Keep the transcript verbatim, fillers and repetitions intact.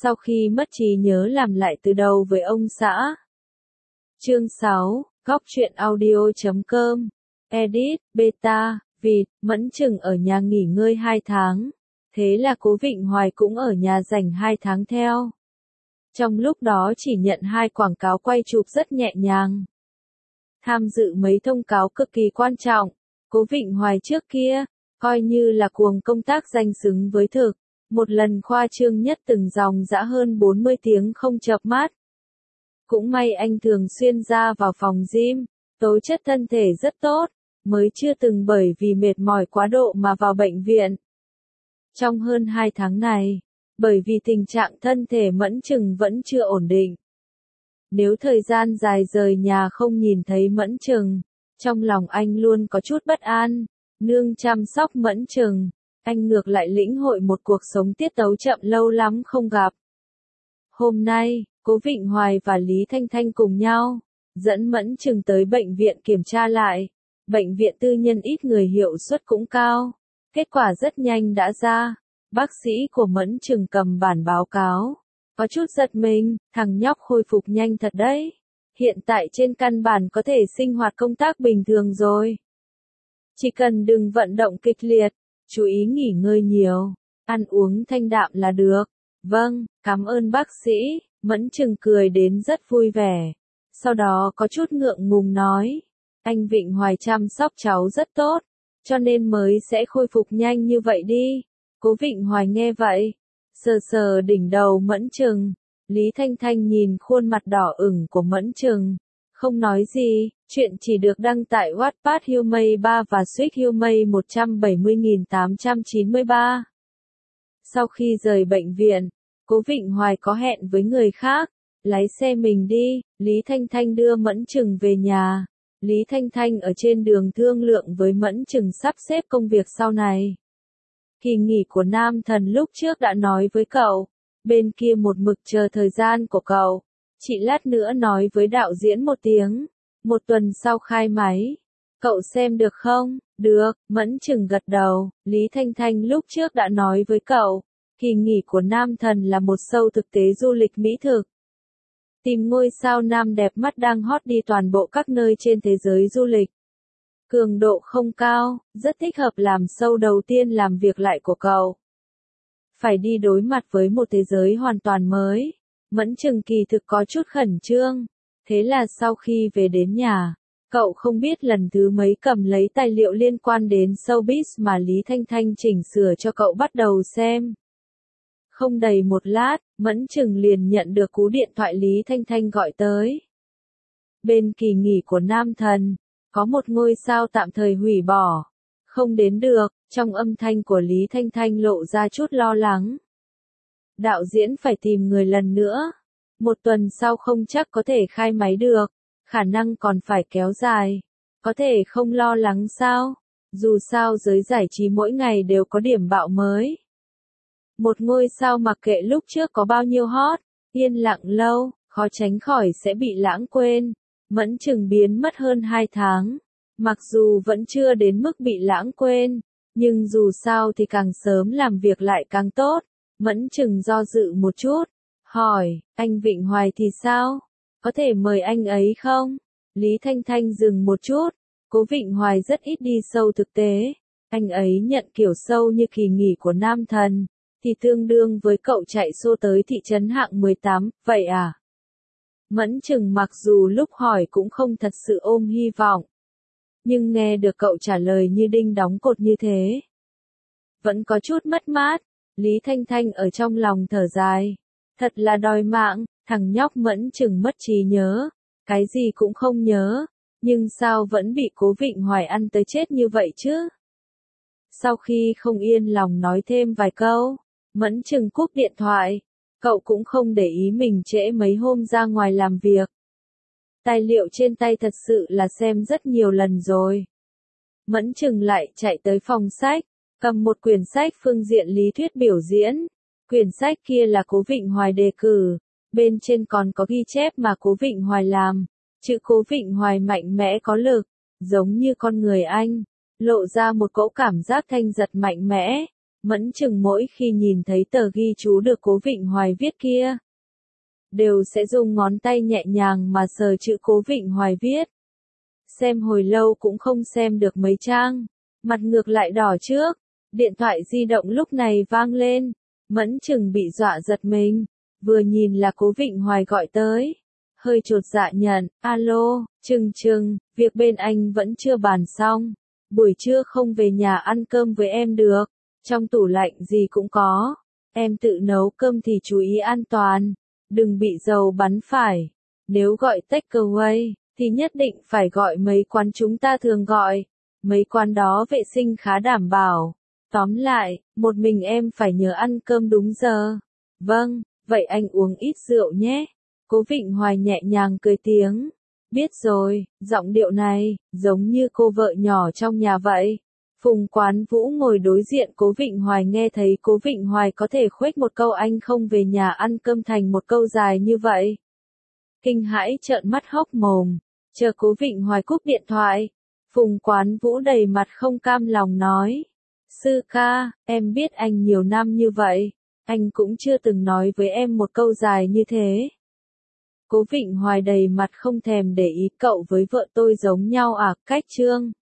Sau khi mất trí nhớ làm lại từ đầu với ông xã. Chương sáu, góc truyện audio chấm com, edit, beta, vịt, Mẫn Trừng ở nhà nghỉ ngơi hai tháng. Thế là Cố Vịnh Hoài cũng ở nhà dành hai tháng theo. Trong lúc đó chỉ nhận hai quảng cáo quay chụp rất nhẹ nhàng. Tham dự mấy thông cáo cực kỳ quan trọng, Cố Vịnh Hoài trước kia, coi như là cuồng công tác danh xứng với thực. Một lần khoa trương nhất từng dòng dã hơn bốn mươi tiếng không chợp mắt. Cũng may anh thường xuyên ra vào phòng gym, tố chất thân thể rất tốt, mới chưa từng bởi vì mệt mỏi quá độ mà vào bệnh viện. Trong hơn hai tháng này, bởi vì tình trạng thân thể Mẫn Trừng vẫn chưa ổn định. Nếu thời gian dài rời nhà không nhìn thấy Mẫn Trừng, trong lòng anh luôn có chút bất an, nương chăm sóc Mẫn Trừng. Anh ngược lại lĩnh hội một cuộc sống tiết tấu chậm lâu lắm không gặp. Hôm nay, Cố Vịnh Hoài và Lý Thanh Thanh cùng nhau, dẫn Mẫn Trừng tới bệnh viện kiểm tra lại. Bệnh viện tư nhân ít người hiệu suất cũng cao. Kết quả rất nhanh đã ra. Bác sĩ của Mẫn Trừng cầm bản báo cáo. Có chút giật mình, thằng nhóc khôi phục nhanh thật đấy. Hiện tại trên căn bản có thể sinh hoạt công tác bình thường rồi. Chỉ cần đừng vận động kịch liệt. Chú ý nghỉ ngơi nhiều, ăn uống thanh đạm là được. Vâng, cảm ơn bác sĩ, Mẫn Trừng cười đến rất vui vẻ. Sau đó có chút ngượng ngùng nói, anh Vịnh Hoài chăm sóc cháu rất tốt, cho nên mới sẽ khôi phục nhanh như vậy đi. Cố Vịnh Hoài nghe vậy, sờ sờ đỉnh đầu Mẫn Trừng. Lý Thanh Thanh nhìn khuôn mặt đỏ ửng của Mẫn Trừng, không nói gì. Chuyện chỉ được đăng tại Wattpad Humay ba và Suýt Humay một trăm bảy mươi nghìn tám trăm chín mươi ba. Sau khi rời bệnh viện, Cố Vịnh Hoài có hẹn với người khác, lái xe mình đi. Lý Thanh Thanh đưa Mẫn Trừng về nhà. Lý Thanh Thanh ở trên đường thương lượng với Mẫn Trừng sắp xếp công việc sau này. Kỳ nghỉ của Nam Thần lúc trước đã nói với cậu, bên kia một mực chờ thời gian của cậu. Chị lát nữa nói với đạo diễn một tiếng. Một tuần sau khai máy. Cậu xem được không? Được, Mẫn Trừng gật đầu. Lý Thanh Thanh lúc trước đã nói với cậu, kỳ nghỉ của Nam Thần là một show thực tế du lịch mỹ thực. Tìm ngôi sao nam đẹp mắt đang hot đi toàn bộ các nơi trên thế giới du lịch. Cường độ không cao, rất thích hợp làm show đầu tiên làm việc lại của cậu. Phải đi đối mặt với một thế giới hoàn toàn mới. Mẫn Trừng kỳ thực có chút khẩn trương. Thế là sau khi về đến nhà, cậu không biết lần thứ mấy cầm lấy tài liệu liên quan đến showbiz mà Lý Thanh Thanh chỉnh sửa cho cậu bắt đầu xem. Không đầy một lát, Mẫn Trừng liền nhận được cú điện thoại Lý Thanh Thanh gọi tới. Bên kỳ nghỉ của Nam Thần, có một ngôi sao tạm thời hủy bỏ, không đến được. Trong âm thanh của Lý Thanh Thanh lộ ra chút lo lắng. Đạo diễn phải tìm người lần nữa. Một tuần sau không chắc có thể khai máy được, khả năng còn phải kéo dài. Có thể không lo lắng sao? Dù sao giới giải trí mỗi ngày đều có điểm bạo mới. Một ngôi sao mặc kệ lúc trước có bao nhiêu hot, yên lặng lâu, khó tránh khỏi sẽ bị lãng quên. Mẫn Trừng biến mất hơn hai tháng. Mặc dù vẫn chưa đến mức bị lãng quên, nhưng dù sao thì càng sớm làm việc lại càng tốt. Mẫn Trừng do dự một chút. Hỏi, anh Vịnh Hoài thì sao? Có thể mời anh ấy không? Lý Thanh Thanh dừng một chút. Cố Vịnh Hoài rất ít đi show thực tế. Anh ấy nhận kiểu show như kỳ nghỉ của Nam Thần, thì tương đương với cậu chạy show tới thị trấn hạng mười tám, vậy à? Mẫn Trừng mặc dù lúc hỏi cũng không thật sự ôm hy vọng. Nhưng nghe được cậu trả lời như đinh đóng cột như thế. Vẫn có chút mất mát. Lý Thanh Thanh ở trong lòng thở dài. Thật là đòi mạng, thằng nhóc Mẫn Trừng mất trí nhớ. Cái gì cũng không nhớ. Nhưng sao vẫn bị Cố Vịnh Hoài ăn tới chết như vậy chứ? Sau khi không yên lòng nói thêm vài câu, Mẫn Trừng cúp điện thoại. Cậu cũng không để ý mình trễ mấy hôm ra ngoài làm việc. Tài liệu trên tay thật sự là xem rất nhiều lần rồi. Mẫn Trừng lại chạy tới phòng sách, cầm một quyển sách phương diện lý thuyết biểu diễn. Quyển sách kia là Cố Vịnh Hoài đề cử, bên trên còn có ghi chép mà Cố Vịnh Hoài làm. Chữ Cố Vịnh Hoài mạnh mẽ có lực, giống như con người anh, lộ ra một cỗ cảm giác thanh giật mạnh mẽ. Mẫn chừng mỗi khi nhìn thấy tờ ghi chú được Cố Vịnh Hoài viết kia, đều sẽ dùng ngón tay nhẹ nhàng mà sờ chữ Cố Vịnh Hoài viết. Xem hồi lâu cũng không xem được mấy trang, mặt ngược lại đỏ trước, điện thoại di động lúc này vang lên, Mẫn chừng bị dọa giật mình, vừa nhìn là Cố Vịnh Hoài gọi tới, hơi chột dạ nhận, alo, chừng chừng, việc bên anh vẫn chưa bàn xong, buổi trưa không về nhà ăn cơm với em được, trong tủ lạnh gì cũng có, em tự nấu cơm thì chú ý an toàn, đừng bị dầu bắn phải, nếu gọi takeaway, thì nhất định phải gọi mấy quán chúng ta thường gọi, mấy quán đó vệ sinh khá đảm bảo, tóm lại, một mình em phải nhớ ăn cơm đúng giờ, vâng, vậy anh uống ít rượu nhé, Cố Vịnh Hoài nhẹ nhàng cười tiếng, biết rồi, giọng điệu này, giống như cô vợ nhỏ trong nhà vậy. Phùng Quán Vũ ngồi đối diện Cố Vịnh Hoài nghe thấy Cố Vịnh Hoài có thể khuếch một câu anh không về nhà ăn cơm thành một câu dài như vậy. Kinh hãi trợn mắt hốc mồm, chờ Cố Vịnh Hoài cúp điện thoại. Phùng Quán Vũ đầy mặt không cam lòng nói. Sư ca, em biết anh nhiều năm như vậy, anh cũng chưa từng nói với em một câu dài như thế. Cố Vịnh Hoài đầy mặt không thèm để ý cậu với vợ tôi giống nhau à, cách trương.